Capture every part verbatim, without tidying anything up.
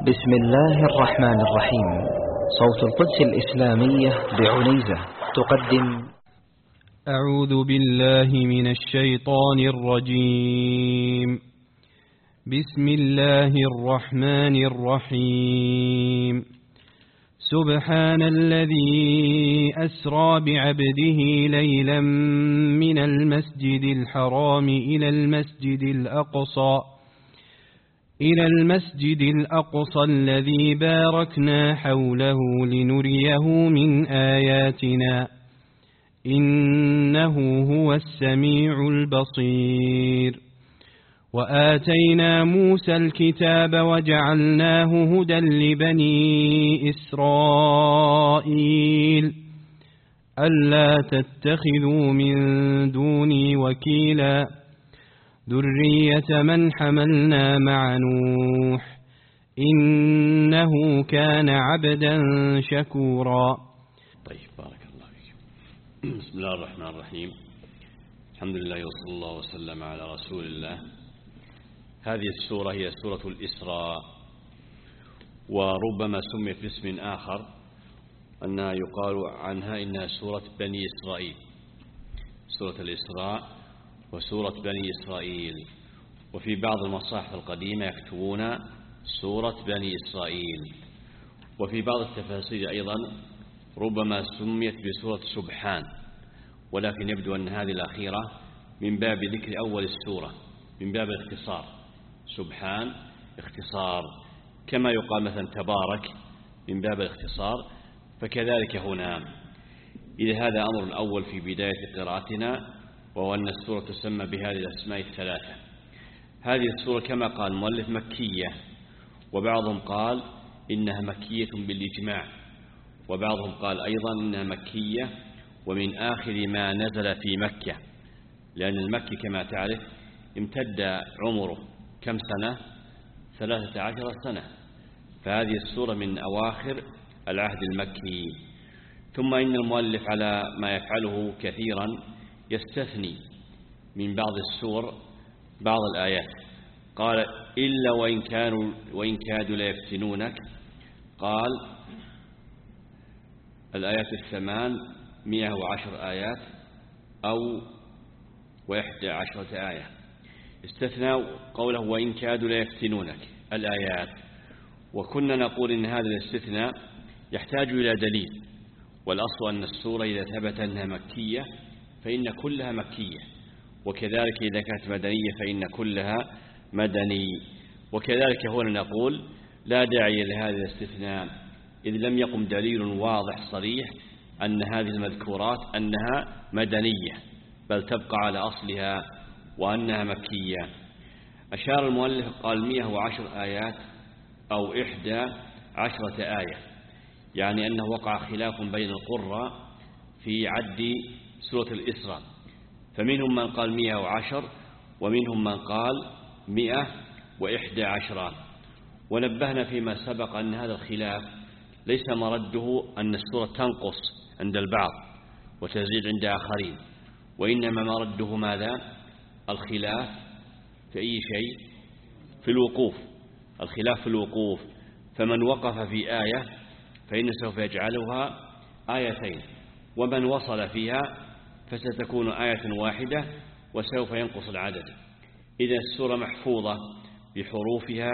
بسم الله الرحمن الرحيم. صوت القدس الإسلامية بعنيزة تقدم. أعوذ بالله من الشيطان الرجيم. بسم الله الرحمن الرحيم. سبحان الذي أسرى بعبده ليلا من المسجد الحرام إلى المسجد الأقصى إلى المسجد الأقصى الذي باركنا حوله لنريه من آياتنا إنه هو السميع البصير. وآتينا موسى الكتاب وجعلناه هدى لبني إسرائيل ألا تتخذوا من دوني وكيلا ذرية من حملنا مع نوح إنه كان عبدا شكورا. طيب، بارك الله فيكم. بسم الله الرحمن الرحيم. الحمد لله وصلى الله وسلم على رسول الله. هذه السورة هي سورة الإسراء، وربما سميت باسم آخر أنها يقال عنها إنها سورة بني إسرائيل، سورة الإسراء وسورة بني إسرائيل. وفي بعض المصاحف القديمة يكتبون سورة بني إسرائيل. وفي بعض التفاسير أيضا ربما سميت بسورة سبحان، ولكن يبدو أن هذه الأخيرة من باب ذكر أول السورة، من باب الاختصار. سبحان اختصار، كما يقال مثلا تبارك من باب الاختصار، فكذلك هنا. إذا هذا أمر أول في بداية قراءتنا، وهو أن السورة تسمى بهذه الأسماء الثلاثة. هذه السورة كما قال المؤلف مكية، وبعضهم قال إنها مكية بالإجماع، وبعضهم قال أيضا إنها مكية ومن آخر ما نزل في مكة، لأن المكي كما تعرف امتد عمره كم سنة؟ ثلاثة عشر سنة، فهذه السورة من أواخر العهد المكي. ثم إن المؤلف على ما يفعله كثيرا يستثني من بعض السور بعض الآيات. قال إلا وإن كانوا وإن كادوا ليفتنونك، قال الآيات الثمان مئة وعشر آيات أو وإحدى عشرة آية. استثنى قوله وإن كادوا ليفتنونك الآيات. وكنا نقول إن هذا الاستثناء يحتاج إلى دليل، والأصل أن السورة إذا ثبت أنها مكية فإن كلها مكية، وكذلك إذا كانت مدنية فإن كلها مدني. وكذلك هنا نقول لا داعي لهذا الاستثناء، إذ لم يقم دليل واضح صريح أن هذه المذكورات أنها مدنية، بل تبقى على أصلها وأنها مكية. أشار المؤلف قال مئة وعشر آيات أو إحدى عشرة آية، يعني أنه وقع خلاف بين القراء في عد سورة الإسراء، فمنهم من قال مئة وعشر ومنهم من قال مئة وإحدى عشرة. ونبهنا فيما سبق أن هذا الخلاف ليس مرده أن السورة تنقص عند البعض وتزيد عند آخرين، وإنما مرده ماذا؟ الخلاف في أي شيء؟ في الوقوف، الخلاف في الوقوف. فمن وقف في آية فإن سوف يجعلها آيتين، ومن وصل فيها فستكون آية واحدة وسوف ينقص العدد. إذا السورة محفوظة بحروفها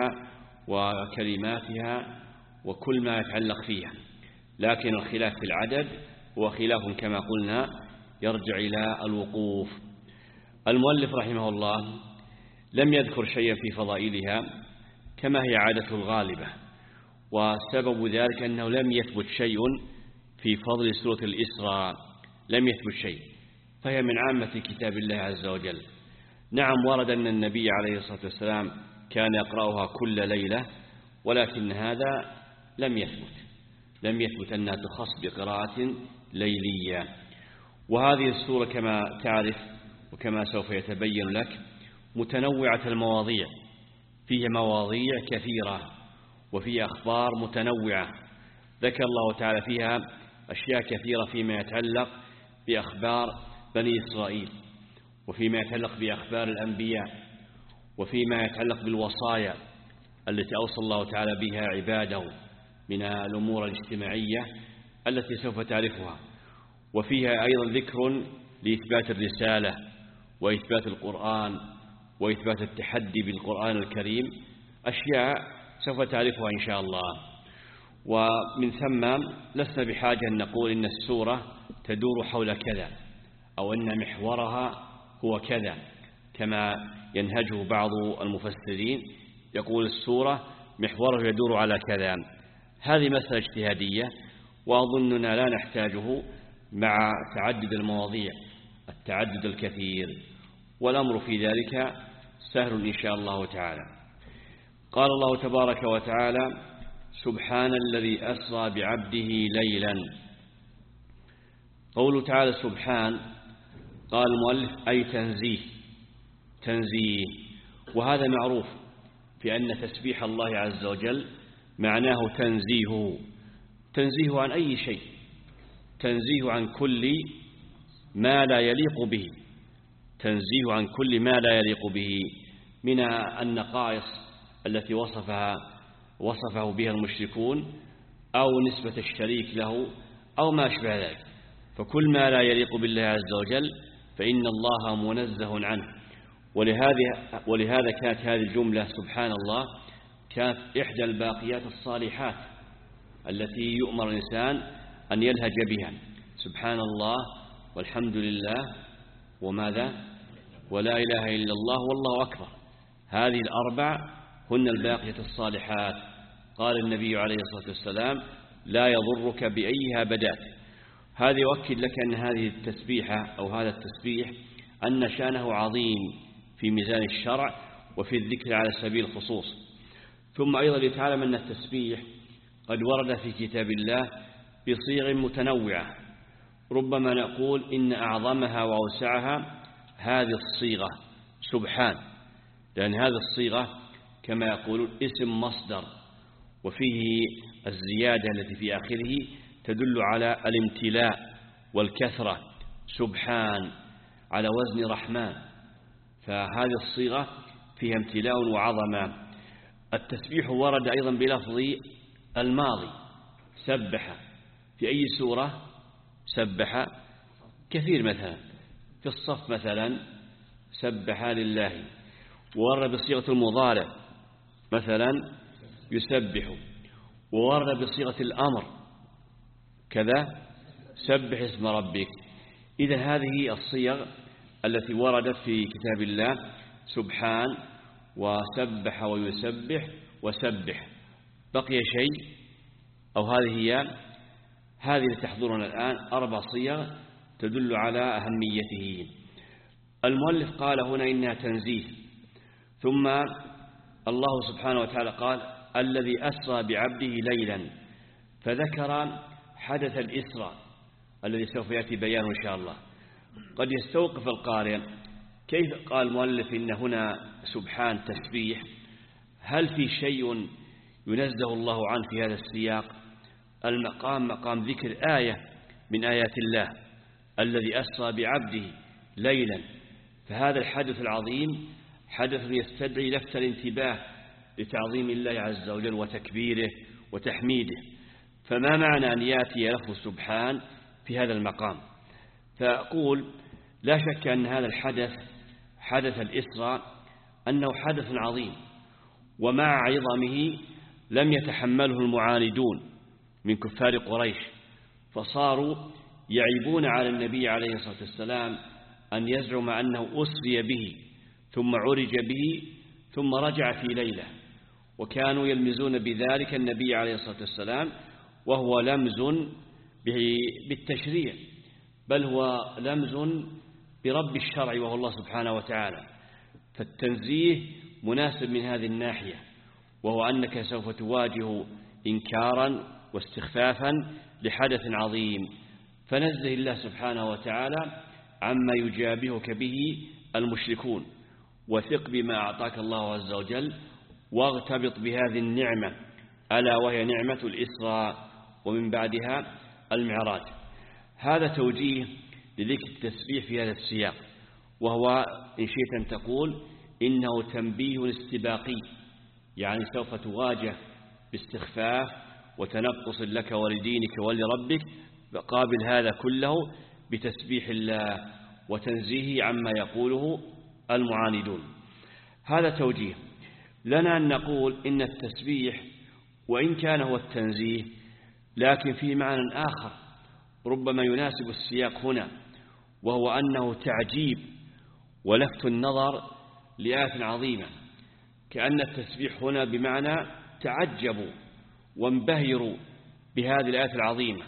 وكلماتها وكل ما يتعلق فيها، لكن الخلاف في العدد هو خلاف كما قلنا يرجع إلى الوقوف. المؤلف رحمه الله لم يذكر شيئا في فضائلها كما هي عادته الغالبة، وسبب ذلك أنه لم يثبت شيء في فضل سورة الإسراء، لم يثبت شيء، فهي من عامة كتاب الله عز وجل. نعم ورد أن النبي عليه الصلاة والسلام كان يقرأها كل ليلة، ولكن هذا لم يثبت لم يثبت أنها تخص بقراءة ليلية. وهذه السورة كما تعرف وكما سوف يتبين لك متنوعة المواضيع، فيها مواضيع كثيرة وفيها أخبار متنوعة، ذكر الله تعالى فيها أشياء كثيرة فيما يتعلق بأخبار بني إسرائيل، وفيما يتعلق بأخبار الأنبياء، وفيما يتعلق بالوصايا التي أوصى الله تعالى بها عباده من الأمور الاجتماعية التي سوف تعرفها، وفيها أيضا ذكر لإثبات الرسالة وإثبات القرآن وإثبات التحدي بالقرآن الكريم، أشياء سوف تعرفها إن شاء الله. ومن ثم لسنا بحاجة أن نقول إن السورة تدور حول كذا أو أن محورها هو كذا كما ينهجه بعض المفسرين، يقول السورة محوره يدور على كذا. هذه مسألة اجتهادية وأظننا لا نحتاجه مع تعدد المواضيع التعدد الكثير، والأمر في ذلك سهل إن شاء الله تعالى. قال الله تبارك وتعالى: سبحان الذي أسرى بعبده ليلا. قوله تعالى سبحان، قال المؤلف أي تنزيه تنزيه وهذا معروف في أن تسبيح الله عز وجل معناه تنزيهه، تنزيه عن أي شيء، تنزيه عن كل ما لا يليق به، تنزيه عن كل ما لا يليق به من النقائص التي وصفها وصفه بها المشركون أو نسبة الشريك له أو ما أشبه ذلك، فكل ما لا يليق بالله عز وجل فإن الله منزه عنه. ولهذا ولهذا كانت هذه الجملة سبحان الله كانت إحدى الباقيات الصالحات التي يؤمر الإنسان أن يلهج بها، سبحان الله والحمد لله وماذا ولا إله إلا الله والله أكبر، هذه الأربع هن الباقية الصالحات. قال النبي عليه الصلاة والسلام: لا يضرك بأيها بدأت. هذا يؤكد لك أن هذه التسبيحة أو هذا التسبيح أن شأنه عظيم في ميزان الشرع وفي الذكر على سبيل الخصوص. ثم أيضا لتعلم أن التسبيح قد ورد في كتاب الله بصيغ متنوعة، ربما نقول إن أعظمها وأوسعها هذه الصيغة سبحان، لأن هذه الصيغة كما يقولون اسم مصدر، وفيه الزيادة التي في آخره تدل على الامتلاء والكثرة، سبحان على وزن رحمن، فهذه الصيغة فيها امتلاء وعظمة. التسبيح ورد أيضا بلفظ الماضي سبح، في أي سورة سبح؟ كثير، مثلا في الصف مثلا سبح لله، وورد بصيغة المضارع مثلا يسبح، وورد بصيغة الأمر كذا سبح اسم ربك. إذا هذه الصيغ التي وردت في كتاب الله سبحان وسبح ويسبح وسبح. بقي شيء أو هذه هي هذه التي تحضرنا الآن أربع صيغ تدل على أهميته. المؤلف قال هنا إنها تنزيه، ثم الله سبحانه وتعالى قال الذي أسرى بعبده ليلا، فذكر حدث الإسراء الذي سوف يأتي بيانه إن شاء الله. قد يستوقف القارئ كيف قال المؤلف إن هنا سبحان تسبيح، هل في شيء ينزه الله عنه في هذا السياق؟ المقام مقام ذكر آية من آيات الله، الذي أسرى بعبده ليلا، فهذا الحدث العظيم حدث يستدعي لفت الانتباه لتعظيم الله عز وجل وتكبيره وتحميده. فما معنى أن يأتي لفظ سبحان في هذا المقام؟ فأقول لا شك أن هذا الحدث حدث الإسراء أنه حدث عظيم، ومع عظمه لم يتحمله المعاندون من كفار قريش، فصاروا يعيبون على النبي عليه الصلاة والسلام أن يزعم أنه أسري به ثم عرج به ثم رجع في ليلة، وكانوا يلمزون بذلك النبي عليه الصلاة والسلام، وهو لمز بالتشريع، بل هو لمز برب الشرع وهو الله سبحانه وتعالى. فالتنزيه مناسب من هذه الناحية، وهو أنك سوف تواجه إنكارا واستخفافا لحدث عظيم، فنزه الله سبحانه وتعالى عما يجابهك به المشركون، وثق بما أعطاك الله عز وجل، واغتبط بهذه النعمة ألا وهي نعمة الإسراء ومن بعدها المعراج. هذا توجيه لذكر التسبيح في هذا السياق، وهو إن شئت أن تقول إنه تنبيه استباقي يعني سوف تواجه باستخفاف وتنقص لك ولدينك ولربك، فقابل هذا كله بتسبيح الله وتنزيهه عما يقوله المعاندون. هذا توجيه لنا أن نقول إن التسبيح وإن كان هو التنزيه لكن فيه معنى آخر ربما يناسب السياق هنا، وهو أنه تعجيب ولفت النظر لآية عظيمة، كأن التسبيح هنا بمعنى تعجبوا وانبهروا بهذه الآية العظيمة.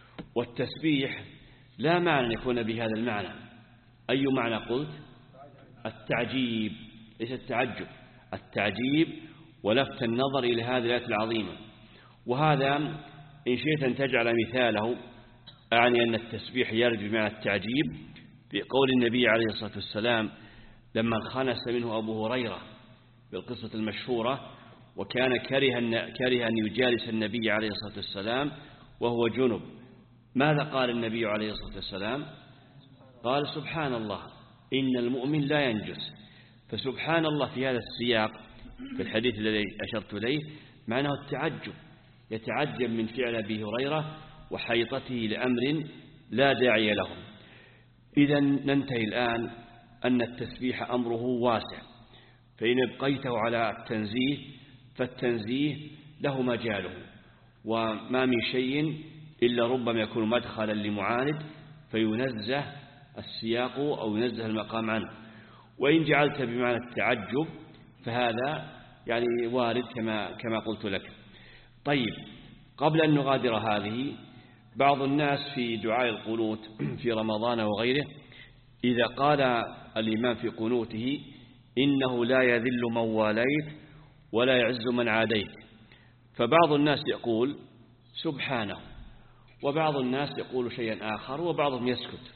والتسبيح لا معنى أن يكون بهذا المعنى. أي معنى قلت؟ التعجيب، ليس التعجب، التعجيب ولفت النظر إلى هذه الآية العظيمة. وهذا إن شئت أن تجعل مثاله، أعني أن التسبيح يرد بمعنى التعجيب بقول النبي عليه الصلاة والسلام لما انخنس منه أبو هريرة بالقصة المشهورة، وكان كره كره أن يجالس النبي عليه الصلاة والسلام وهو جنب، ماذا قال النبي عليه الصلاة والسلام؟ قال سبحان الله إن المؤمن لا ينجس. فسبحان الله في هذا السياق في الحديث الذي أشرت إليه معناه التعجب، يتعجب من فعل أبي هريرة وحيطته لأمر لا داعي له. إذا ننتهي الآن أن التسبيح أمره واسع، فإن ابقيته على التنزيه فالتنزيه له مجاله، وما من شيء إلا ربما يكون مدخلا لمعاند فينزه السياق أو ينزه المقام عنه. وإن جعلت بمعنى التعجب فهذا يعني وارد كما كما قلت لك. طيب، قبل أن نغادر هذه، بعض الناس في دعاء القنوت في رمضان وغيره إذا قال الإمام في قنوته إنه لا يذل من واليت ولا يعز من عاديت، فبعض الناس يقول سبحانه، وبعض الناس يقول شيئا آخر، وبعضهم يسكت.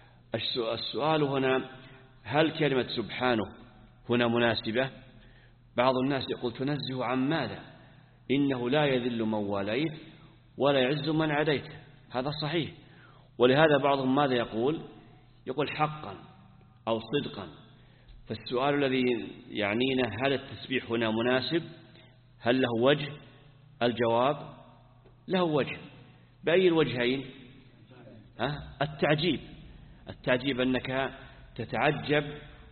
السؤال هنا هل كلمة سبحانه هنا مناسبة؟ بعض الناس يقول تنزه عن ماذا؟ إنه لا يذل من واليت ولا يعز من عاديت، هذا صحيح. ولهذا بعضهم ماذا يقول؟ يقول حقا أو صدقا. فالسؤال الذي يعنينا هل التسبيح هنا مناسب؟ هل له وجه؟ الجواب له وجه. بأي الوجهين؟ ها؟ التعجيب. التعجيب أنك تتعجب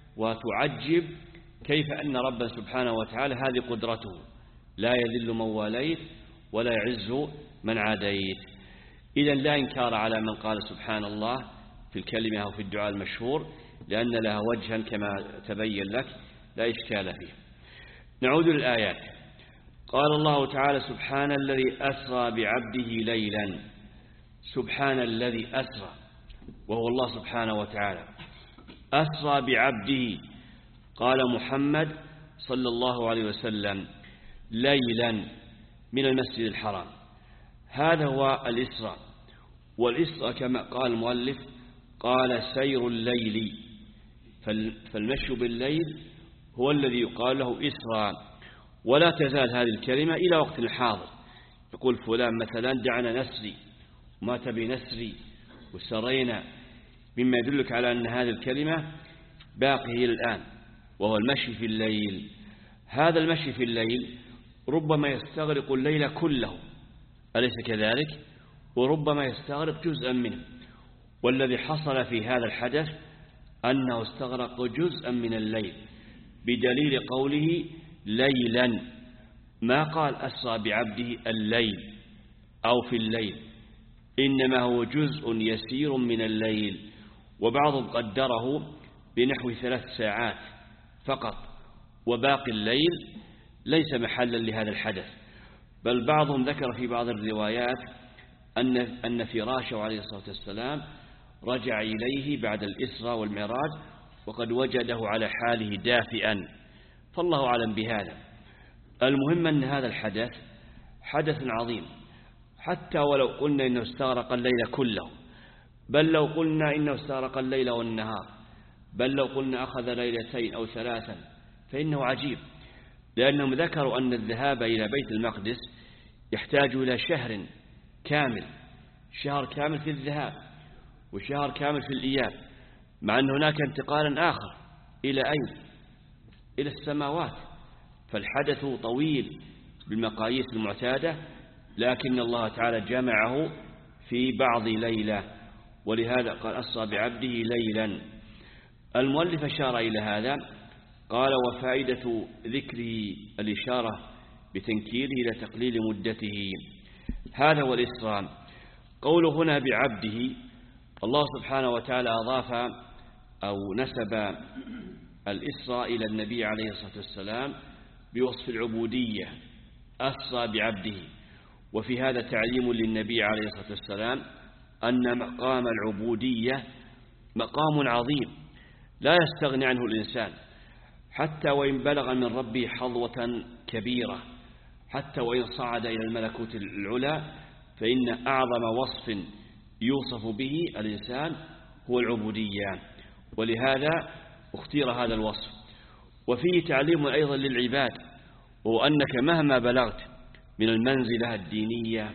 وتعجب كيف أن ربنا سبحانه وتعالى هذه قدرته، لا يذل من واليت ولا يعز من عاديت. إذن لا إنكار على من قال سبحان الله في الكلمة أو في الدعاء المشهور، لأن لها وجها كما تبين لك لا إشكال فيه. نعود للآيات. قال الله تعالى سبحان الذي أسرى بعبده ليلا. سبحان الذي أسرى، وهو الله سبحانه وتعالى أسرى بعبده. قال محمد صلى الله عليه وسلم ليلا من المسجد الحرام. هذا هو الإسراء. والإسراء كما قال المؤلف قال سير الليل، فالمشي بالليل هو الذي يقال له إسراء. ولا تزال هذه الكلمة إلى وقت الحاضر، يقول فلان مثلا دعنا نسري، مات بنسري وسرينا، مما يدلك على أن هذه الكلمة باقية إلى الآن، وهو المشي في الليل. هذا المشي في الليل ربما يستغرق الليل كله، أليس كذلك؟ وربما يستغرق جزءا منه. والذي حصل في هذا الحدث أنه استغرق جزءا من الليل بدليل قوله ليلا، ما قال أسرى بعبده الليل أو في الليل، إنما هو جزء يسير من الليل. وبعضهم قدره بنحو ثلاث ساعات فقط، وباقي الليل ليس محلا لهذا الحدث. بل بعضهم ذكر في بعض الروايات أن أن فراشه عليه الصلاة والسلام رجع إليه بعد الإسراء والمعراج وقد وجده على حاله دافئا، فالله أعلم بهذا. المهم أن هذا الحدث حدث عظيم، حتى ولو قلنا إنه استغرق الليل كله، بل لو قلنا إنه استغرق الليل والنهار، بل لو قلنا أخذ ليلتين أو ثلاثا، فإنه عجيب. لأنهم ذكروا أن الذهاب إلى بيت المقدس يحتاج إلى شهر كامل، شهر كامل في الذهاب وشهر كامل في الإياب، مع أن هناك انتقالا آخر. إلى أين؟ إلى السماوات. فالحدث طويل بالمقاييس المعتادة، لكن الله تعالى جمعه في بعض ليلة، ولهذا قال أسرى بعبده ليلا. المؤلف أشار إلى هذا، قال وفائدة ذكره الإشارة بتنكيره إلى تقليل مدته، هذا هو الإسراء. قوله هنا بعبده، الله سبحانه وتعالى أضاف أو نسب الإسراء إلى النبي عليه الصلاة والسلام بوصف العبودية، أسرى بعبده. وفي هذا تعليم للنبي عليه الصلاة والسلام أن مقام العبودية مقام عظيم لا يستغني عنه الإنسان، حتى وإن بلغ من ربه حظوة كبيرة، حتى وإن صعد إلى الملكوت العلا، فإن أعظم وصف يوصف به الإنسان هو العبودية، ولهذا اختير هذا الوصف. وفيه تعليم أيضا للعباد، وأنك مهما بلغت من المنزلة الدينية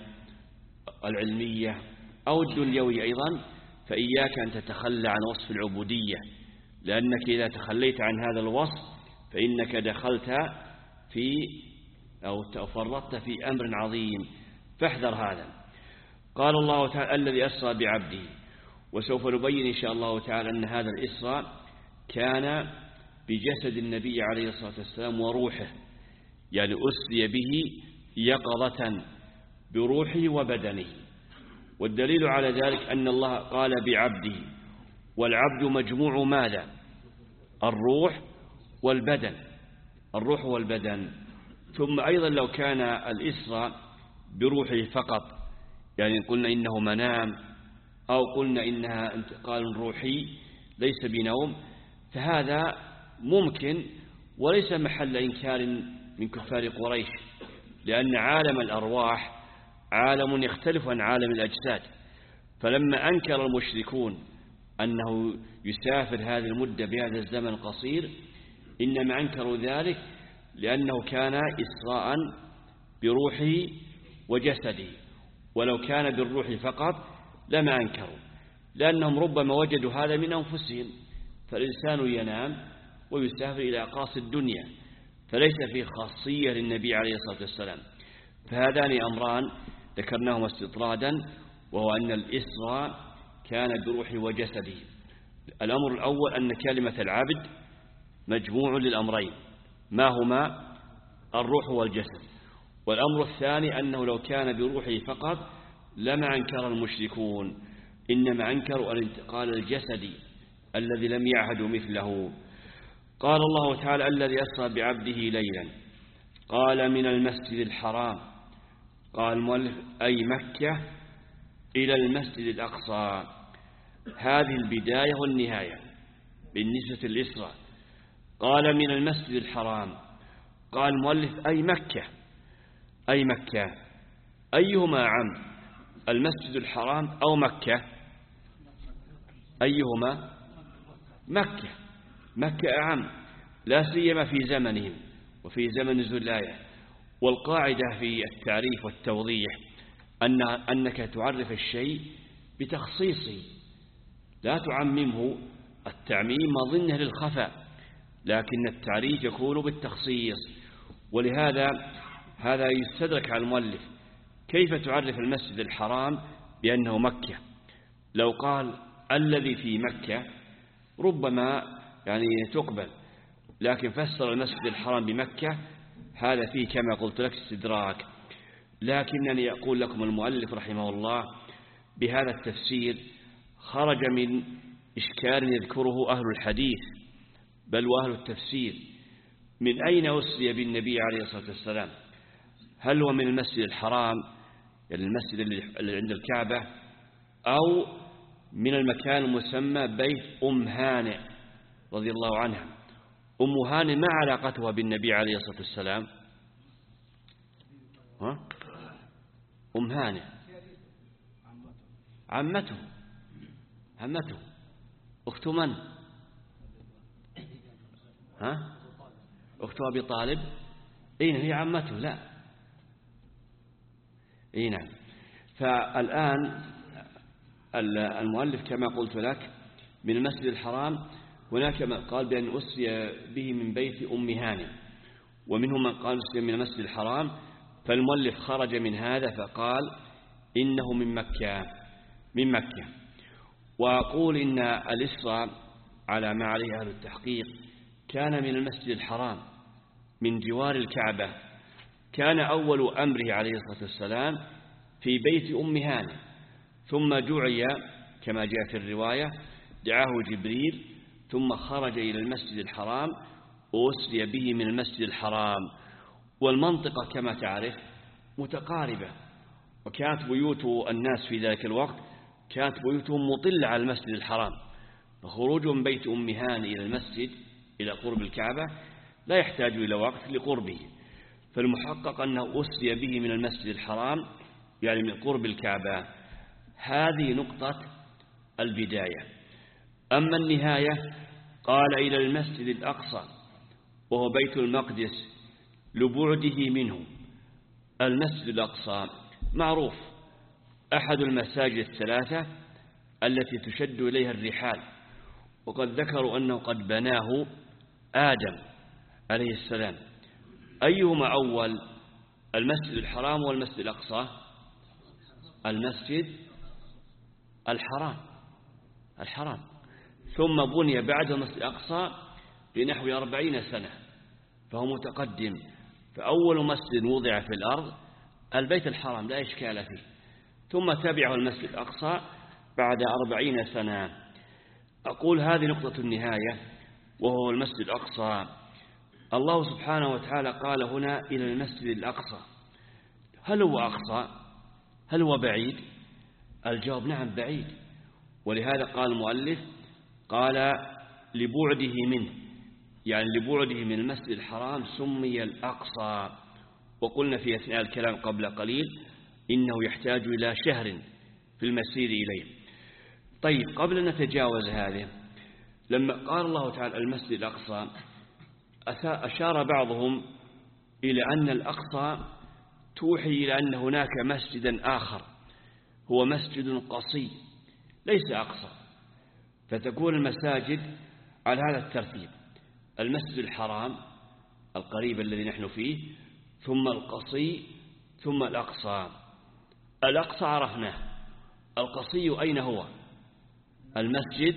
العلمية أو الدنيوية أيضا، فإياك أن تتخلى عن وصف العبودية، لأنك إذا تخليت عن هذا الوصف فإنك دخلت في أو فرطت في أمر عظيم، فاحذر هذا. قال الله تعالى الذي أسرى بعبده، وسوف نبين إن شاء الله تعالى أن هذا الإسراء كان بجسد النبي عليه الصلاة والسلام وروحه، يعني أسري به يقظة بروحه وبدنه. والدليل على ذلك أن الله قال بعبده، والعبد مجموع ماذا؟ الروح والبدن، الروح والبدن. ثم أيضا لو كان الإسراء بروحه فقط، يعني قلنا إنه منام أو قلنا إنها انتقال روحي ليس بنوم، فهذا ممكن وليس محل إنكار من كفار قريش، لأن عالم الأرواح عالم يختلف عن عالم الأجساد. فلما أنكر المشركون أنه يسافر هذه المدة بهذا الزمن القصير، إنما أنكروا ذلك لأنه كان إسراء بروحه وجسده، ولو كان بالروح فقط لما أنكروا، لأنهم ربما وجدوا هذا من أنفسهم. فالإنسان ينام ويسافر إلى أقاصي الدنيا، فليس في خاصية للنبي عليه الصلاة والسلام. فهذان أمران ذكرناهما استطرادا، وهو أن الإسراء كان بروحه وجسده. الأمر الأول أن كلمة العبد مجموع للأمرين، ما هما؟ الروح والجسد. والأمر الثاني أنه لو كان بروحه فقط لما أنكر المشركون، إنما أنكروا الانتقال الجسدي الذي لم يعهدوا مثله. قال الله تعالى الذي أسرى بعبده ليلا، قال من المسجد الحرام، قال المؤلف أي مكة، إلى المسجد الأقصى. هذه البداية والنهاية بالنسبة للإسراء. قال من المسجد الحرام، قال المؤلف أي مكة، أي مكة، أيهما عم؟ المسجد الحرام أو مكة؟ أيهما؟ مكة، مكة أعم، لا سيما في زمنهم وفي زمن نزول الآية. والقاعدة في التعريف والتوضيح أن أنك تعرف الشيء بتخصيصه، لا تعممه. التعميم مظنه للخفاء، لكن التعريف يكون بالتخصيص. ولهذا هذا يستدرك على المؤلف، كيف تعرف المسجد الحرام بأنه مكة؟ لو قال الذي في مكة ربما يعني تقبل، لكن فسر المسجد الحرام بمكة، هذا فيه كما قلت لك استدراك. لكنني أقول لكم المؤلف رحمه الله بهذا التفسير خرج من إشكال يذكره أهل الحديث بل وأهل التفسير. من أين أسري بالنبي عليه الصلاة والسلام؟ هل هو من المسجد الحرام، يعني المسجد اللي عند الكعبة، أو من المكان المسمى بيت أم هانئ رضي الله عنها؟ أم هانئ ما علاقتها بالنبي عليه الصلاة والسلام؟ ها؟ أم هانئ عمته، عمته أخت من؟ ها؟ أخت أبي طالب؟ أين هي عمته؟ لا، أي نعم. فالآن المؤلف كما قلت لك من المسجد الحرام، هناك من قال بأن أسري به من بيت أم هانئ، ومنهم من قال من المسجد الحرام، فالمؤلف خرج من هذا فقال إنه من مكة من مكة. وأقول إن الإسراء على ما عليه أهل التحقيق كان من المسجد الحرام من جوار الكعبة. كان أول أمره عليه الصلاة والسلام في بيت أم هانة، ثم دعي كما جاء في الرواية، دعاه جبريل ثم خرج إلى المسجد الحرام وأسري به من المسجد الحرام. والمنطقة كما تعرف متقاربة، وكانت بيوت الناس في ذلك الوقت كانت بيوتهم مطلة على المسجد الحرام، فخروج من بيت أم هانة إلى المسجد إلى قرب الكعبة لا يحتاج إلى وقت لقربه، فالمحقق أنه أسري به من المسجد الحرام يعني من قرب الكعبة. هذه نقطة البداية. أما النهاية قال إلى المسجد الأقصى وهو بيت المقدس لبعده منه. المسجد الأقصى معروف أحد المساجد الثلاثة التي تشد إليها الرحال، وقد ذكروا أنه قد بناه آدم عليه السلام. أيهما أول، المسجد الحرام والمسجد الأقصى؟ المسجد الحرام الحرام ثم بني بعد المسجد الأقصى بنحو أربعين سنة، فهو متقدم. فأول مسجد وضع في الأرض البيت الحرام لا إشكال فيه، ثم تبعه المسجد الأقصى بعد أربعين سنة. أقول هذه نقطة النهاية وهو المسجد الأقصى. الله سبحانه وتعالى قال هنا إلى المسجد الأقصى. هل هو أقصى؟ هل هو بعيد؟ الجواب نعم بعيد، ولهذا قال المؤلف قال لبعده منه، يعني لبعده من المسجد الحرام سمي الأقصى. وقلنا في أثناء الكلام قبل قليل إنه يحتاج إلى شهر في المسير إليه. طيب قبل أن نتجاوز هذه، لما قال الله تعالى المسجد الأقصى أشار بعضهم إلى أن الأقصى توحي إلى أن هناك مسجدا آخر هو مسجد قصي ليس أقصى، فتكون المساجد على هذا الترتيب: المسجد الحرام القريب الذي نحن فيه، ثم القصي، ثم الأقصى. الأقصى عرفناه، القصي أين هو؟ المسجد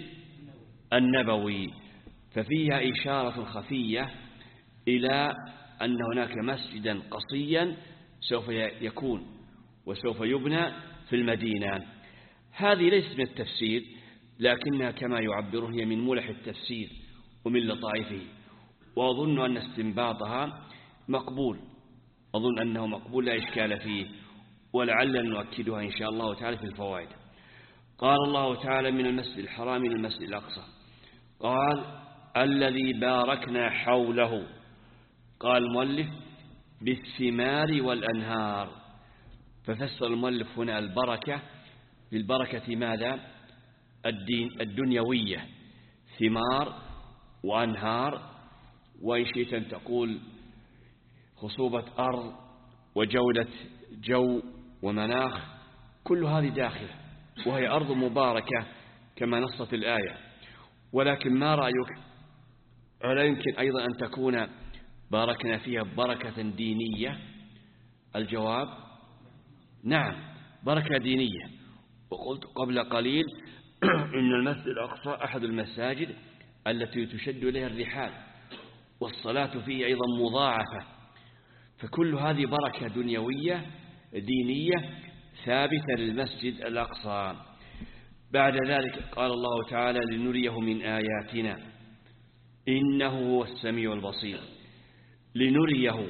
النبوي. ففيها إشارة خفية إلى أن هناك مسجدا قصيا سوف يكون وسوف يبنى في المدينة. هذه ليست من التفسير، لكنها كما يعبرون هي من ملح التفسير ومن لطائفه، وأظن أن استنباطها مقبول، أظن أنه مقبول لا إشكال فيه، ولعلنا نؤكدها إن شاء الله تعالى في الفوائد. قال الله تعالى من المسجد الحرام إلى المسجد الأقصى، قال الذي باركنا حوله. قال المؤلف بالثمار والأنهار، ففسر المؤلف هنا البركة بالبركة ماذا؟ الدين الدنيوية، ثمار وأنهار، وإن شئت أن تقول خصوبة أرض وجودة جو ومناخ، كل هذه داخلة، وهي أرض مباركة كما نصت الآية. ولكن ما رأيك؟ ألا يمكن أيضا أن تكون باركنا فيها بركة دينية؟ الجواب نعم، بركة دينية. وقلت قبل قليل إن المسجد الأقصى أحد المساجد التي تشد إليها الرحال، والصلاة فيه أيضا مضاعفة، فكل هذه بركة دنيوية دينية ثابتة للمسجد الأقصى. بعد ذلك قال الله تعالى لنريه من آياتنا إنه هو السميع البصير. لنريه،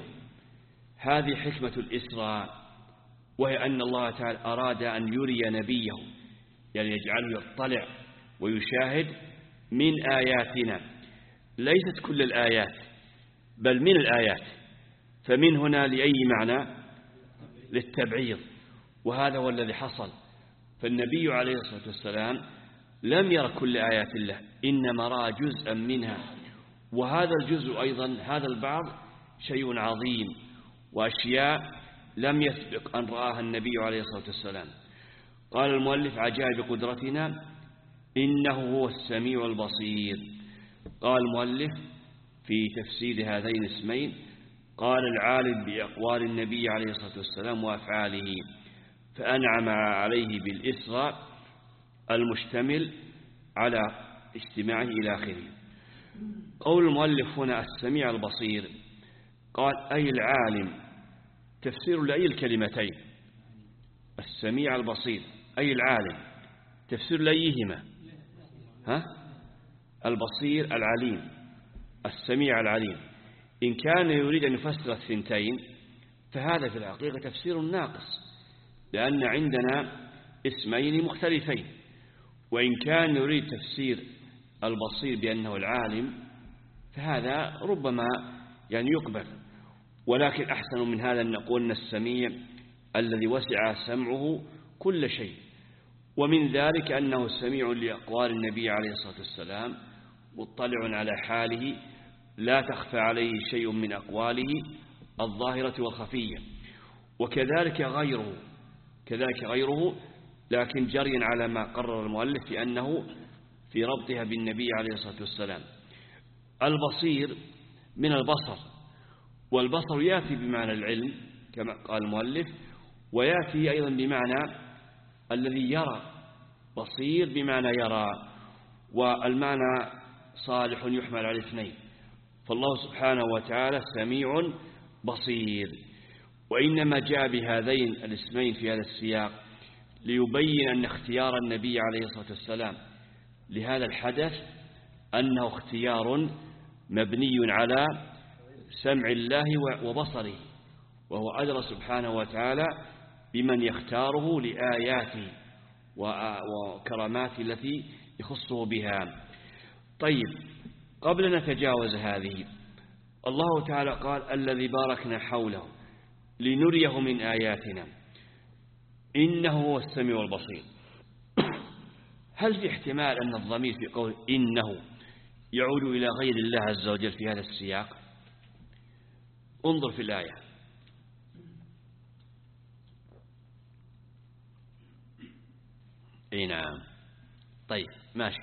هذه حكمة الإسراء، وهي أن الله تعالى أراد أن يري نبيه، يعني يجعله يطلع ويشاهد من آياتنا، ليست كل الآيات بل من الآيات، فمن هنا لأي معنى؟ للتبعيض، وهذا هو الذي حصل. فالنبي عليه الصلاة والسلام لم يرى كل آيات الله، إنما رأى جزءا منها، وهذا الجزء أيضا هذا البعض شيء عظيم، وأشياء لم يسبق أن رآها النبي عليه الصلاة والسلام. قال المؤلف عجائب قدرتنا إنه هو السميع البصير. قال المؤلف في تفسير هذين اسمين قال العالم بأقوال النبي عليه الصلاة والسلام وأفعاله، فأنعم عليه بالإسراء المشتمل على اجتماعه إلى آخره. قول المؤلف هنا السميع البصير، قال أي العالم، تفسير لأي الكلمتين، السميع البصير أي العالم، تفسير لأيهما؟ ها؟ البصير العليم، السميع العليم. إن كان يريد أن يفسر الثنتين فهذا في الحقيقة تفسير ناقص، لأن عندنا اسمين مختلفين. وإن كان يريد تفسير البصير بأنه العالم فهذا ربما يعني يقبل، ولكن أحسن من هذا أن نقول أن السميع الذي وسع سمعه كل شيء، ومن ذلك أنه سميع لأقوال النبي عليه الصلاة والسلام، مطلع على حاله، لا تخفى عليه شيء من أقواله الظاهرة والخفية. وكذلك غيره كذلك غيره لكن جريا على ما قرر المؤلف في أنه في ربطها بالنبي عليه الصلاة والسلام. البصير من البصر، والبصر يأتي بمعنى العلم كما قال المؤلف، ويأتي أيضا بمعنى الذي يرى، بصير بمعنى يرى، والمعنى صالح يحمل على الاثنين. فالله سبحانه وتعالى سميع بصير، وإنما جاء بهذين الاسمين في هذا السياق ليبين أن اختيار النبي عليه الصلاة والسلام لهذا الحدث أنه اختيار مبني على سمع الله وبصره، وهو أدرى سبحانه وتعالى بمن يختاره لآياته وكراماته التي يخصه بها. طيب، قبل أن نتجاوز هذه، الله تعالى قال الذي باركنا حوله لنريه من آياتنا إنه هو السميع البصير. هل في احتمال أن الضمير في قول إنه يعود إلى غير الله عز وجل في هذا السياق؟ انظر في الآية، اي نعم. طيب ماشي.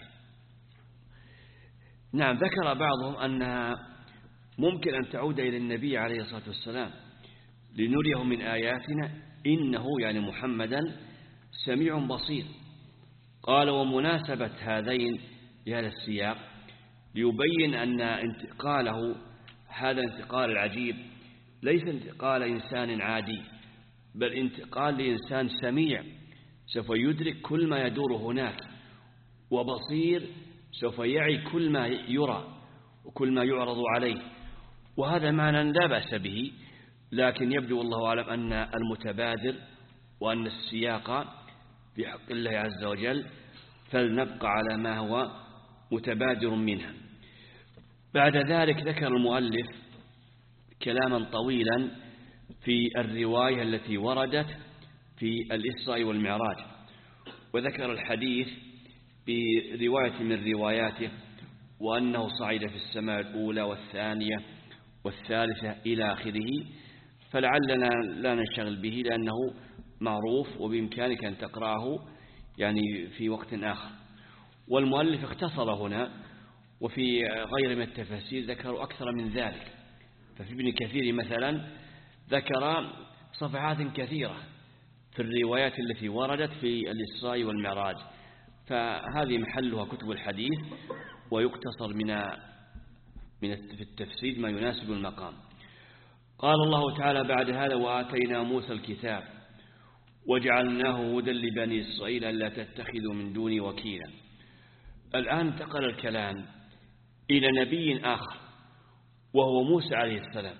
نعم، ذكر بعضهم أنها ممكن أن تعود إلى النبي عليه الصلاة والسلام لنريه من آياتنا إنه يعني محمدا سميع بصير. قال ومناسبة هذين لهذا السياق ليبين أن انتقاله هذا انتقال العجيب ليس انتقال إنسان عادي، بل انتقال لإنسان سميع سوف يدرك كل ما يدور هناك، وبصير سوف يعي كل ما يرى وكل ما يعرض عليه. وهذا معنى لا بأس به، لكن يبدو والله أعلم أن المتبادر وأن السياق في حق الله عز وجل فلنبقى على ما هو متبادر منها. بعد ذلك ذكر المؤلف كلاما طويلا في الرواية التي وردت في الإسراء والمعراج، وذكر الحديث برواية من رواياته، وأنه صعد في السماء الأولى والثانية والثالثة إلى آخره، فلعلنا لا ننشغل به لأنه معروف وبإمكانك أن تقرأه يعني في وقت آخر. والمؤلف اختصر هنا، وفي غير من التفاسير ذكروا أكثر من ذلك. ففي ابن كثير مثلا ذكر صفحات كثيرة في الروايات التي وردت في الإسراء والمعراج، فهذه محلها كتب الحديث، ويقتصر من من التفسير ما يناسب المقام. قال الله تعالى بعد هذا وآتينا موسى الكتاب وجعلناه هدى لبني إسرائيل ألا تتخذوا من دوني وكيلا. الآن انتقل الكلام إلى نبي آخر وهو موسى عليه السلام،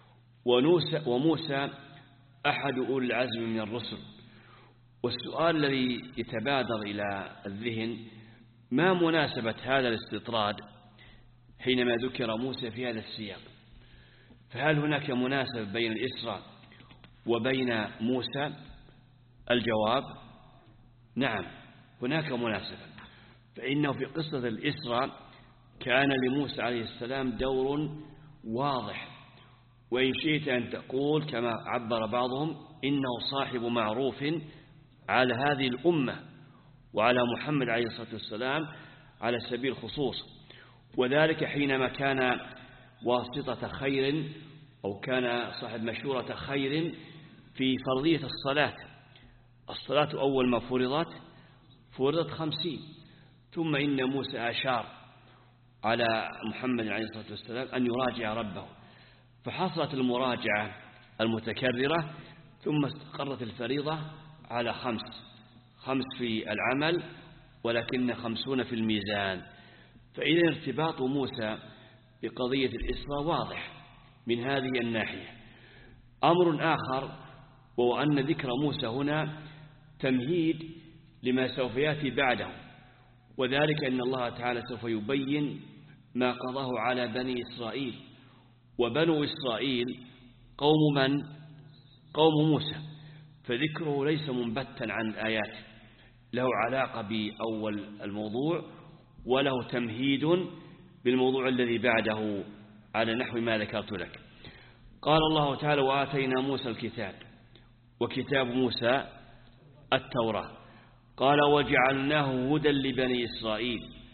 وموسى أحد أولي العزم من الرسل. والسؤال الذي يتبادر إلى الذهن ما مناسبة هذا الاستطراد حينما ذكر موسى في هذا السياق؟ فهل هناك مناسبة بين الإسراء وبين موسى؟ الجواب نعم، هناك مناسبة. فإنه في قصة الإسراء كان لموسى عليه السلام دور واضح، وإن شئت أن تقول كما عبر بعضهم إنه صاحب معروف على هذه الأمة وعلى محمد عليه الصلاة والسلام على سبيل الخصوص، وذلك حينما كان واسطة خير أو كان صاحب مشورة خير في فرضية الصلاة. الصلاة أول ما فرضت فرضت خمسين، ثم إن موسى أشار على محمد عليه الصلاة والسلام أن يراجع ربه، فحصلت المراجعة المتكررة، ثم استقرت الفريضة على خمس خمس في العمل ولكن خمسون في الميزان. فإذا ارتباط موسى بقضية الإسراء واضح من هذه الناحية. أمر آخر وهو أن ذكر موسى هنا تمهيد لما سوف يأتي بعده، وذلك أن الله تعالى سوف يبين ما قضاه على بني إسرائيل، وبنو إسرائيل قوم من؟ قوم موسى، فذكره ليس منبتا عن الآيات، له علاقة بأول الموضوع وله تمهيد بالموضوع الذي بعده على نحو ما ذكرت لك. قال الله تعالى: وآتينا موسى الكتاب، وكتاب موسى التوراة. قال: وجعلناه هدى لبني إسرائيل.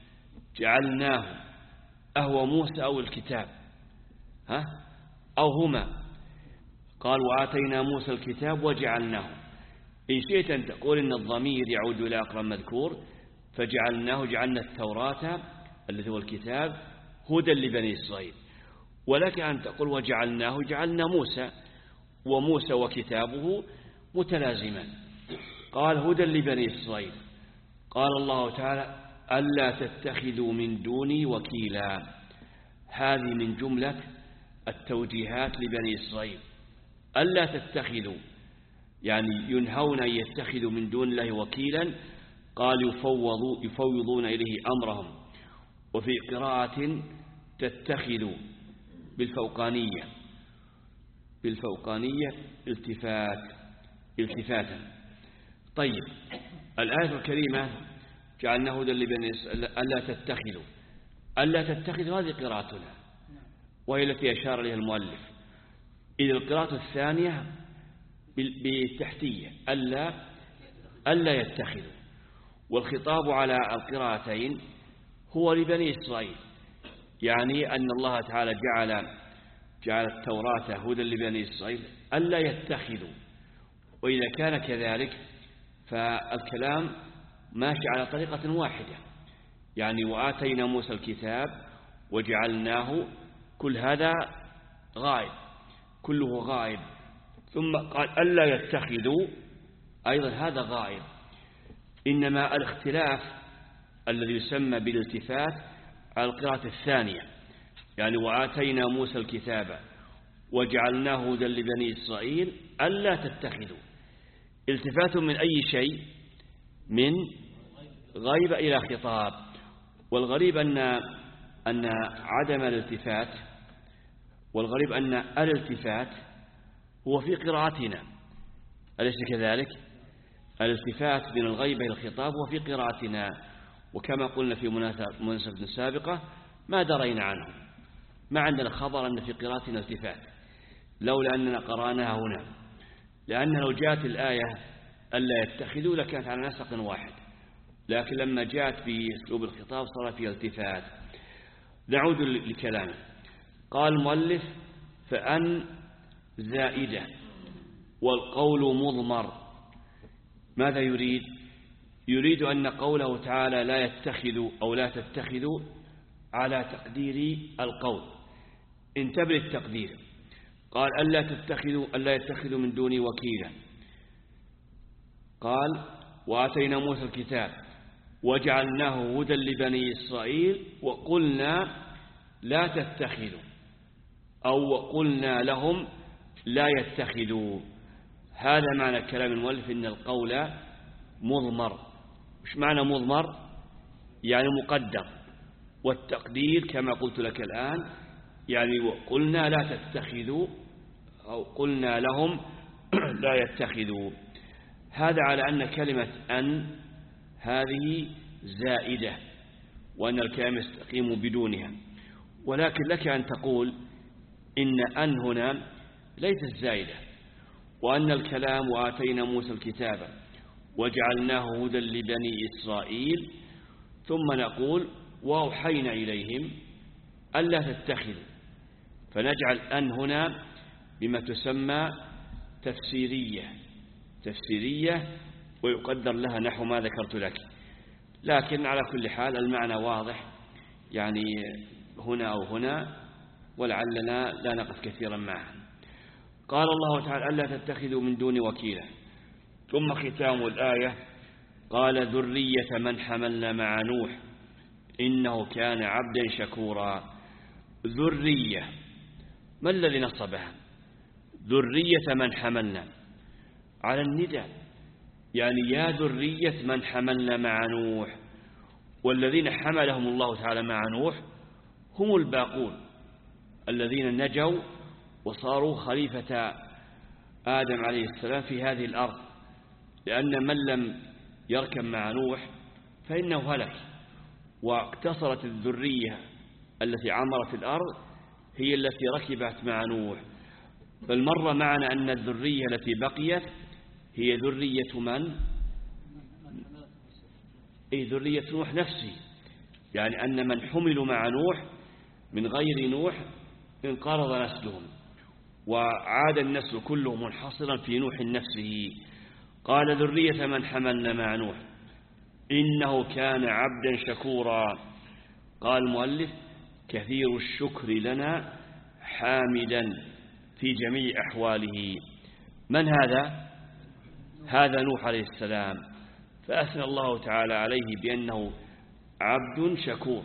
جعلناه أهو موسى أو الكتاب؟ ها؟ أو هما؟ قال: وآتينا موسى الكتاب وجعلناه. إن شئت أن تقول إن الضمير يعود إلى أقرب مذكور، فجعلناه جعلنا التوراة الذي هو الكتاب هدى لبني إسرائيل، ولك أن تقول وجعلناه جعلنا موسى، وموسى وكتابه متلازمان. قال: هدى لبني إسرائيل. قال الله تعالى: ألا تتخذوا من دوني وكيلا. هذه من جملة التوجيهات لبني إسرائيل، ألا تتخذوا، يعني ينهون أن يتخذوا من دون الله وكيلا. قال: يفوضوا يفوضون إليه أمرهم. وفي قراءة تتخذوا بالفوقانية بالفوقانية التفات التفاتا. طيب، الآية الكريمة جعلناه هدى لبني إسرائيل ألا تتخذوا. ألا تتخذوا هذه قراءتنا، وهي التي أشار إليها المؤلف. إذ القراءة الثانية بالتحتية ألا ألا يتخذوا، والخطاب على القراءتين هو لبني إسرائيل، يعني أن الله تعالى جعل جعل التوراة هدى لبني إسرائيل ألا يتخذوا. وإذا كان كذلك فالكلام ماشي على طريقة واحدة، يعني وآتينا موسى الكتاب وجعلناه، كل هذا غائب، كله غائب. ثم قال ألا يتخذوا، أيضا هذا غائب. إنما الاختلاف الذي يسمى بالالتفات على القراءة الثانية، يعني وآتينا موسى الكتاب وجعلناه هدى لبني إسرائيل ألا تتخذوا. التفات من أي شيء؟ من غيب إلى خطاب. والغريب أن أن عدم الالتفات والغريب أن الالتفات هو في قراءتنا، أليس كذلك؟ الالتفات من الغيب إلى الخطاب هو في قراءتنا، وكما قلنا في مناسبة سابقة ما درينا عنه، ما عندنا خبر أن في قراءتنا التفات، لولا أننا قرأناها هنا، لأن لو جاءت الآية ألا يتخذوا لكانت على نسق واحد، لكن لما جاءت بأسلوب الخطاب صار فيها التفات. نعود لكلامه. قال المؤلف: فأن زائدة والقول مضمر. ماذا يريد؟ يريد أن قوله تعالى لا يتخذوا أو لا تتخذوا على تقدير القول. انتبه للتقدير. قال ألا تتخذوا ألا يتخذوا من دوني وكيلا. قال وآتينا موسى الكتاب وجعلناه هدى لبني إسرائيل وقلنا لا تتخذوا، أو وقلنا لهم لا يتخذوا. هذا معنى كلام المؤلف إن القول مضمر. مش معنى مضمر؟ يعني مقدر، والتقدير كما قلت لك الآن يعني وقلنا لا تتخذوا أو قلنا لهم لا يتخذوا. هذا على أن كلمة أن هذه زائدة، وأن الكلام يستقيم بدونها. ولكن لك أن تقول إن أن هنا ليست زائدة، وأن الكلام وآتينا موسى الكتاب وجعلناه هدى لبني إسرائيل، ثم نقول وأوحينا إليهم ألا تتخذوا، فنجعل أن هنا بما تسمى تفسيرية تفسيرية ويقدر لها نحو ما ذكرت لك. لكن على كل حال المعنى واضح، يعني هنا أو هنا، ولعلنا لا نقف كثيرا معه. قال الله تعالى ألا تتخذوا من دون وكيلا. ثم ختام الآية قال ذرية من حملنا مع نوح إنه كان عبدا شكورا. ذرية ما الذي نصبها؟ ذرية من حملنا على النداء، يعني يا ذرية من حملنا مع نوح. والذين حملهم الله تعالى مع نوح هم الباقون الذين نجوا وصاروا خليفة آدم عليه السلام في هذه الأرض، لأن من لم يركب مع نوح فإنه هلك. واقتصرت الذرية التي عمرت الأرض هي التي ركبت مع نوح. بل مر معنا أن الذرية التي بقيت هي ذرية من؟ أي ذرية نوح نفسه، يعني أن من حملوا مع نوح من غير نوح انقرض نسلهم وعاد النسل كله منحصرا في نوح نفسه. قال ذرية من حملنا مع نوح إنه كان عبدا شكورا. قال المؤلف كثير الشكر لنا حامدا في جميع أحواله. من هذا؟ هذا نوح عليه السلام، فأثنى الله تعالى عليه بأنه عبد شكور،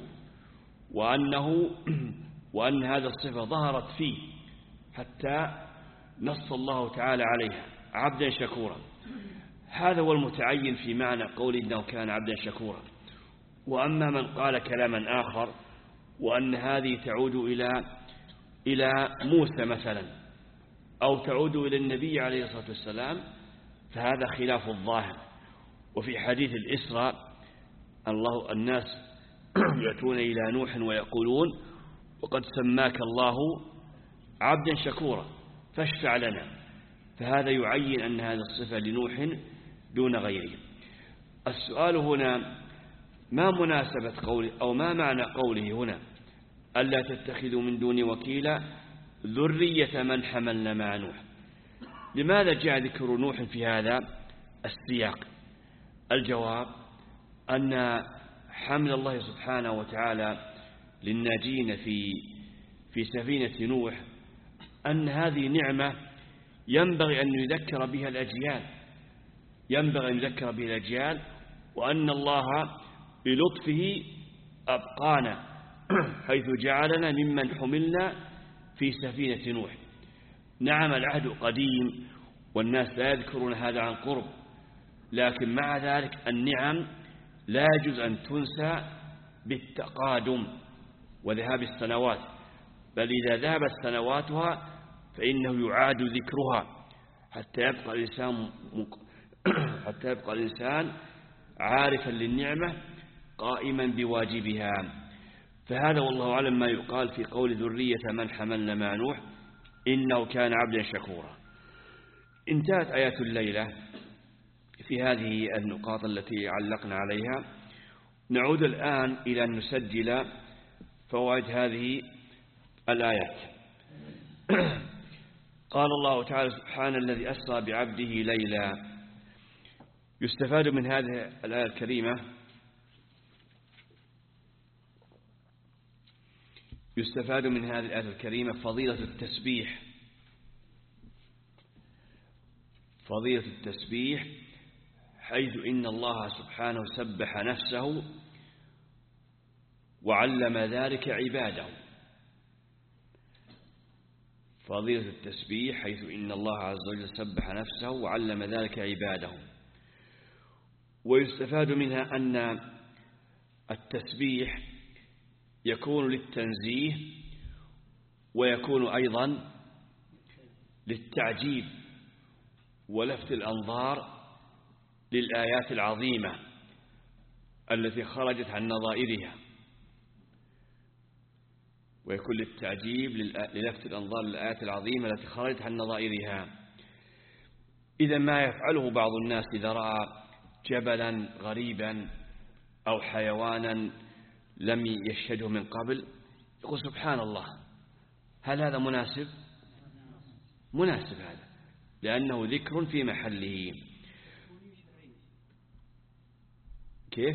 وأنه وأن هذا الصفة ظهرت فيه حتى نص الله تعالى عليها عبدا شكورا. هذا هو المتعين في معنى قول إنه كان عبدا شكورا. وأما من قال كلاما آخر وأن هذه تعود إلى إلى موسى مثلا أو تعود إلى النبي عليه الصلاة والسلام فهذا خلاف الظاهر. وفي حديث الإسراء الله الناس يأتون إلى نوح ويقولون وقد سماك الله عبدا شكورا فاشفع لنا، فهذا يعين أن هذه الصفة لنوح دون غيره. السؤال هنا ما مناسبة قوله أو ما معنى قوله هنا ألا تتخذوا من دون وكيلا ذرية من حملنا مع نوح؟ لماذا جاء ذكر نوح في هذا السياق؟ الجواب أن حمل الله سبحانه وتعالى للناجين في في سفينة نوح أن هذه نعمة ينبغي أن يذكر بها الأجيال ينبغي أن يذكر بها الأجيال وأن الله بلطفه أبقانا حيث جعلنا ممن حملنا في سفينة نوح. نعم العهد قديم والناس لا يذكرون هذا عن قرب، لكن مع ذلك النعم لا يجوز أن تنسى بالتقادم وذهاب السنوات، بل إذا ذهبت سنواتها فإنه يعاد ذكرها حتى يبقى الإنسان حتى يبقى الإنسان عارفا للنعمة قائما بواجبها. فهذا والله أعلم ما يقال في قول ذرية من حملنا مع نوح إنه كان عبدا شكورا. انتهت آيات الليلة في هذه النقاط التي علقنا عليها. نعود الآن إلى أن نسجل فوائد هذه الآيات. قال الله تعالى سبحان الذي أسرى بعبده ليلا. يستفاد من هذه الآية الكريمة يستفاد من هذه الآية الكريمة فضيلة التسبيح فضيلة التسبيح حيث إن الله سبحانه سبح نفسه وعلم ذلك عباده. فضيلة التسبيح حيث إن الله عز وجل سبح نفسه وعلم ذلك عباده. ويستفاد منها أن التسبيح يكون للتنزيه ويكون أيضا للتعجيب ولفت الأنظار للآيات العظيمة التي خرجت عن نظائرها، ويكون للتعجيب للفت الأنظار للآيات العظيمة التي خرجت عن نظائرها. إذا ما يفعله بعض الناس إذا رأى جبلا غريبا أو حيوانا لم يشهده من قبل يقول سبحان الله، هل هذا مناسب؟ مناسب هذا، لأنه ذكر في محله. كيف؟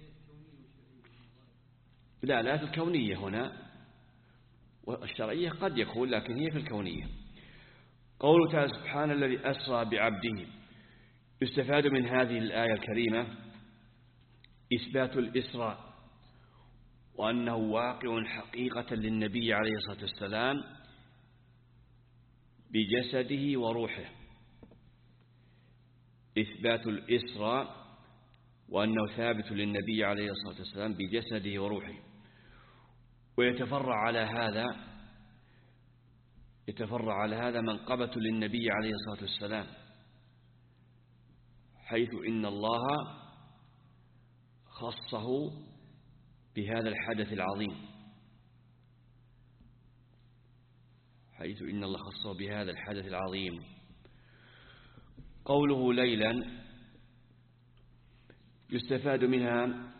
لا، لا، في الكونية هنا، والشرعية قد يكون، لكن هي في الكونية. قوله تعالى سبحان الذي أسرى بعبده، يستفاد من هذه الآية الكريمة إثبات الإسراء، وأنه واقع حقيقة للنبي عليه الصلاة والسلام بجسده وروحه. إثبات الإسراء وأنه ثابت للنبي عليه الصلاة والسلام بجسده وروحه. ويتفرع على هذا يتفرع على هذا منقبة للنبي عليه الصلاة والسلام، حيث إن الله خصه بهذا الحدث العظيم حيث إن الله خصه بهذا الحدث العظيم. قوله ليلا يستفاد منها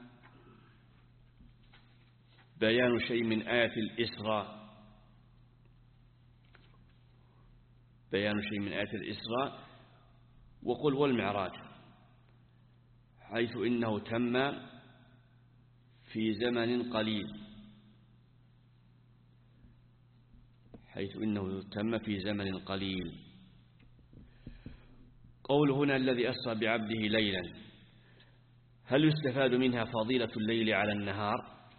بيان شيء من آية الإسراء بيان شيء من آية الإسراء وقل والمعراج، حيث إنه تم في زمن قليل حيث إنه تم في زمن قليل. قول هنا الذي أسرى بعبده ليلا، هل يستفاد منها فضيلة الليل على النهار؟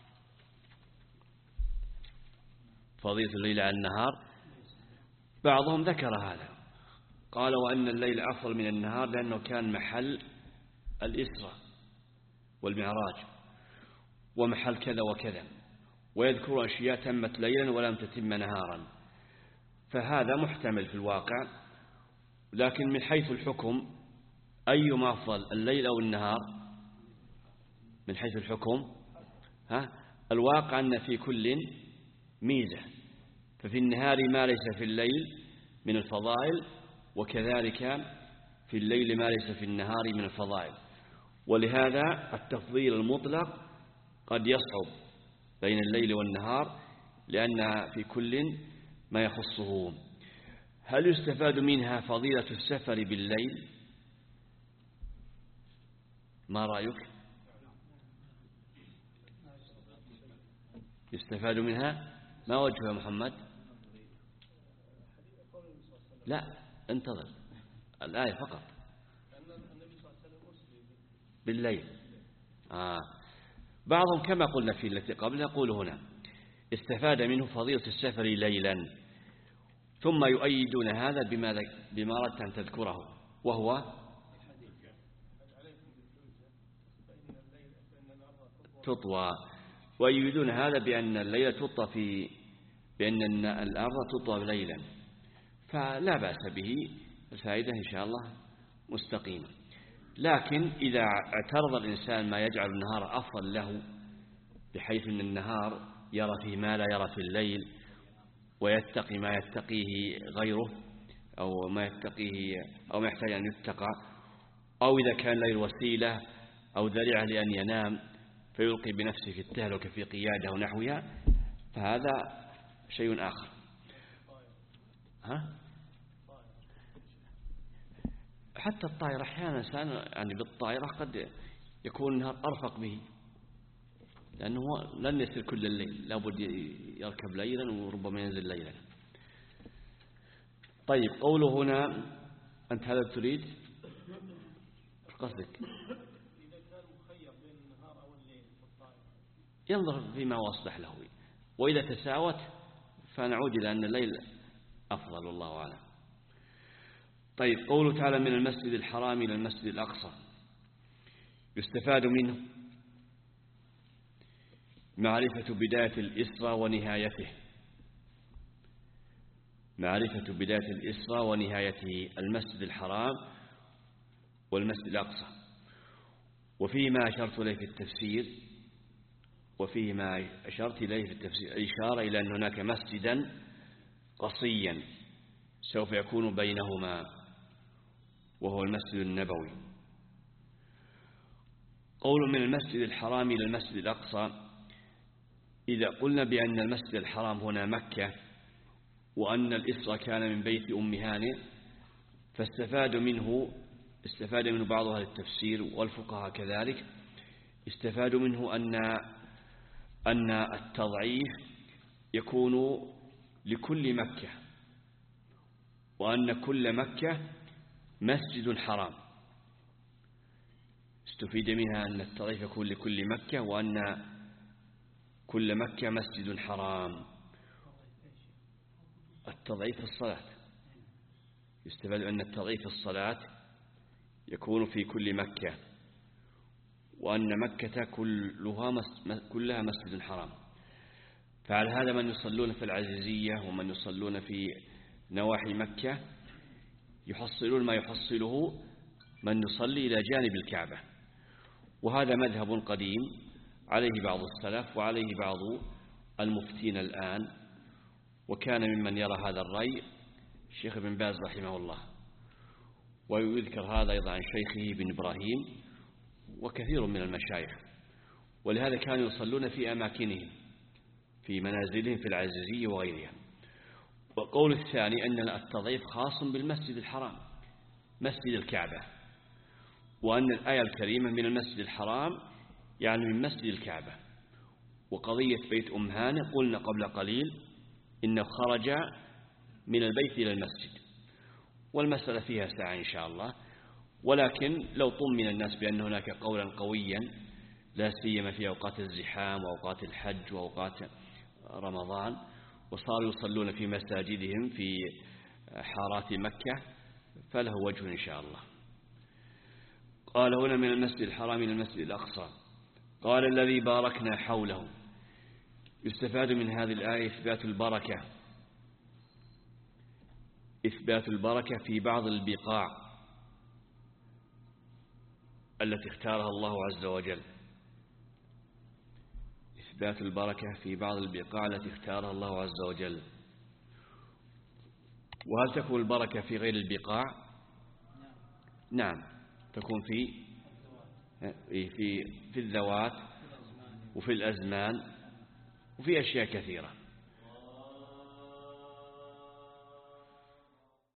فضيلة الليل على النهار، بعضهم ذكر هذا، قال وأن الليل أفضل من النهار لأنه كان محل الإسراء والمعراج ومحل كذا وكذا، ويذكر أشياء تمت ليلا ولم تتم نهارا، فهذا محتمل في الواقع. لكن من حيث الحكم أيما أفضل، الليل أو النهار؟ من حيث الحكم ها الواقع أن في كل ميزة، ففي النهار ما ليس في الليل من الفضائل، وكذلك في الليل ما ليس في النهار من الفضائل. ولهذا التفضيل المطلق قد يصعب بين الليل والنهار، لأن في كل ما يخصه. هل يستفاد منها فضيلة السفر بالليل؟ ما رأيك؟ يستفاد منها؟ ما وجهها محمد؟ لا، انتظر الآية فقط. بالليل. آه. بعضهم كما قلنا في التي قبل يقول هنا استفاد منه فضيلة السفر ليلا، ثم يؤيدون هذا بما بما أردت أن تذكره، وهو تطوى، ويؤيدون هذا بأن الليلة تطوى في بأن الأرض تطوى ليلا، فلا بأس به، الفائدة إن شاء الله مستقيمة. لكن إذا اعترض الإنسان ما يجعل النهار أفضل له، بحيث أن النهار يرى فيه ما لا يرى في الليل، ويتقي ما يتقيه غيره، أو ما يتقيه أو ما يحتاج أن يتقى، أو إذا كان الليل وسيلة أو ذريعة لأن ينام فيلقي بنفسه في التهلكة في قيادة ونحوها، فهذا شيء آخر. ها؟ حتى الطائرة أحيانا الإنسان يعني بالطائرة قد يكون النهار أرفق به، لأنه لن يسير كل الليل، لابد يركب ليلا وربما ينزل ليلا. طيب، قوله هنا أنت هذا تريد قصدك إذا كان مخير بين النهار أو الليل في الطائرة ينظر فيما هو أصلح له، وإذا تساوت فنعود إلى أن الليل أفضل، والله أعلم. طيب، قوله تعالى من المسجد الحرام إلى المسجد الأقصى، يستفاد منه معرفة بداية الإسراء ونهايته معرفة بداية الإسراء ونهايته المسجد الحرام والمسجد الأقصى. وفيه ما أشرت إليه في التفسير وفيه ما أشرت إليه في التفسير إشارة إلى أن هناك مسجدا قصيا سوف يكون بينهما، وهو المسجد النبوي. قول من المسجد الحرام إلى المسجد الأقصى، إذا قلنا بأن المسجد الحرام هنا مكة وأن الإسرى كان من بيت أم هانئ، فاستفاد منه استفاد منه بعض أهل التفسير والفقهاء كذلك، استفادوا منه أن أن التضعيف يكون لكل مكة، وأن كل مكة مسجد حرام. استفيد منها أن التضعيف يكون لكل مكة، وأن كل مكة مسجد حرام. التضعيف في الصلاة، يستفاد أن التضعيف في الصلاة يكون في كل مكة، وأن مكة كلها كلها مسجد حرام. فعلى هذا من يصلون في العزيزية ومن يصلون في نواحي مكة يحصلون ما يحصله من يصلي إلى جانب الكعبة، وهذا مذهب قديم عليه بعض السلف وعليه بعض المفتين الآن، وكان ممن يرى هذا الرأي الشيخ ابن باز رحمه الله، ويذكر هذا أيضا عن شيخه ابن إبراهيم وكثير من المشايخ. ولهذا كانوا يصلون في أماكنهم في منازلهم في العزيزية وغيرها. وقول الثاني أن التضعيف خاص بالمسجد الحرام مسجد الكعبة، وأن الآية الكريمة من المسجد الحرام يعني من مسجد الكعبة. وقضية بيت أم هانئ قلنا قبل قليل إنه خرج من البيت إلى المسجد، والمسألة فيها ساعة إن شاء الله. ولكن لو طمن الناس بأن هناك قولا قويا لا سيما في أوقات الزحام وأوقات الحج وأوقات رمضان، وصاروا يصلون في مساجدهم في حارات مكة، فله وجه إن شاء الله. قال هنا من المسجد الحرام إلى المسجد الأقصى. قال الذي باركنا حوله. يستفاد من هذه الآية إثبات البركة إثبات البركة في بعض البقاع التي اختارها الله عز وجل إثبات البركة في بعض البقاع التي اختارها الله عز وجل. وهل تكون البركة في غير البقاع؟ نعم، تكون في في في الذوات وفي الأزمان وفي أشياء كثيرة.